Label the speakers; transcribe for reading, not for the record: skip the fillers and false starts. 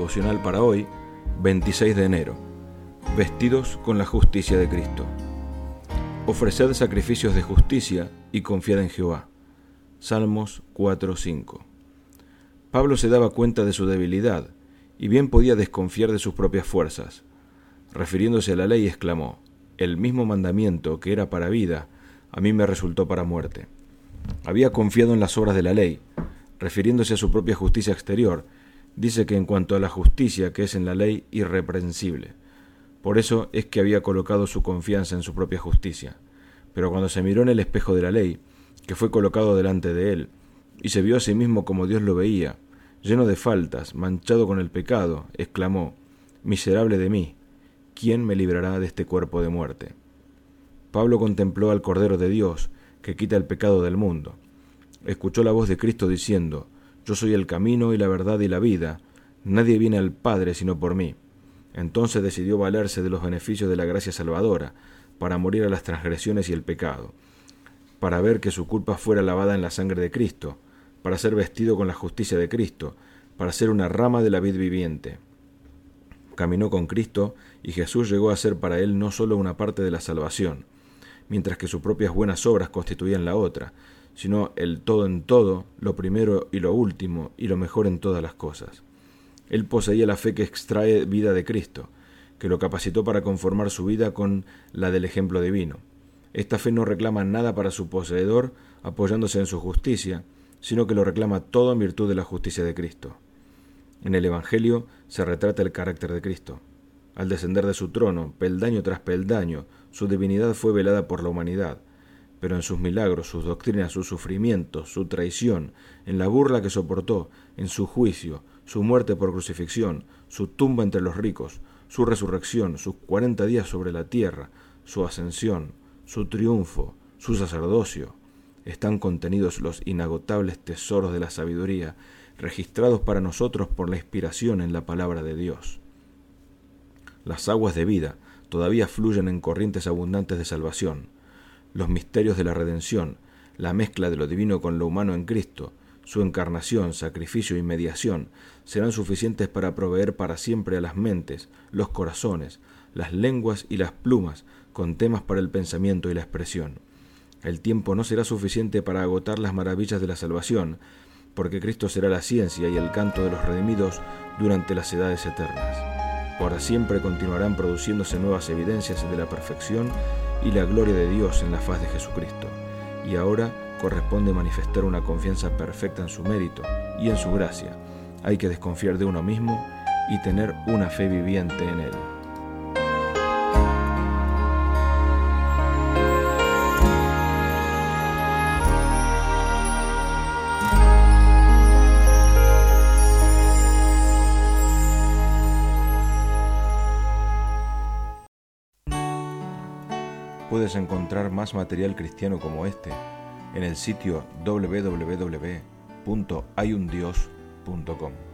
Speaker 1: devocional para hoy, 26 de enero. Vestidos con la justicia de Cristo. Ofreced sacrificios de justicia y confiad en Jehová. Salmos 4:5. Pablo se daba cuenta de su debilidad y bien podía desconfiar de sus propias fuerzas. Refiriéndose a la ley, exclamó: el mismo mandamiento que era para vida, a mí me resultó para muerte. Había confiado en las obras de la ley. Refiriéndose a su propia justicia exterior, dice que en cuanto a la justicia que es en la ley, irreprensible. Por eso es que había colocado su confianza en su propia justicia. Pero cuando se miró en el espejo de la ley, que fue colocado delante de él, y se vio a sí mismo como Dios lo veía, lleno de faltas, manchado con el pecado, exclamó: miserable de mí, ¿quién me librará de este cuerpo de muerte? Pablo contempló al Cordero de Dios, que quita el pecado del mundo. Escuchó la voz de Cristo diciendo: yo soy el camino y la verdad y la vida, nadie viene al Padre sino por mí. Entonces decidió valerse de los beneficios de la gracia salvadora, para morir a las transgresiones y el pecado, para ver que su culpa fuera lavada en la sangre de Cristo, para ser vestido con la justicia de Cristo, para ser una rama de la vid viviente. Caminó con Cristo y Jesús llegó a ser para él no solo una parte de la salvación, mientras que sus propias buenas obras constituían la otra, sino el todo en todo, lo primero y lo último, y lo mejor en todas las cosas. Él poseía la fe que extrae vida de Cristo, que lo capacitó para conformar su vida con la del ejemplo divino. Esta fe no reclama nada para su poseedor apoyándose en su justicia, sino que lo reclama todo en virtud de la justicia de Cristo. En el Evangelio se retrata el carácter de Cristo. Al descender de su trono, peldaño tras peldaño, su divinidad fue velada por la humanidad, pero en sus milagros, sus doctrinas, sus sufrimientos, su traición, en la burla que soportó, en su juicio, su muerte por crucifixión, su tumba entre los ricos, su resurrección, sus 40 días sobre la tierra, su ascensión, su triunfo, su sacerdocio, están contenidos los inagotables tesoros de la sabiduría, registrados para nosotros por la inspiración en la palabra de Dios. Las aguas de vida todavía fluyen en corrientes abundantes de salvación. Los misterios de la redención, la mezcla de lo divino con lo humano en Cristo, su encarnación, sacrificio y mediación, serán suficientes para proveer para siempre a las mentes, los corazones, las lenguas y las plumas, con temas para el pensamiento y la expresión. El tiempo no será suficiente para agotar las maravillas de la salvación, porque Cristo será la ciencia y el canto de los redimidos durante las edades eternas. Por siempre continuarán produciéndose nuevas evidencias de la perfección y la gloria de Dios en la faz de Jesucristo. Y ahora corresponde manifestar una confianza perfecta en su mérito y en su gracia. Hay que desconfiar de uno mismo y tener una fe viviente en Él. Puedes encontrar más material cristiano como este en el sitio www.hayundios.com.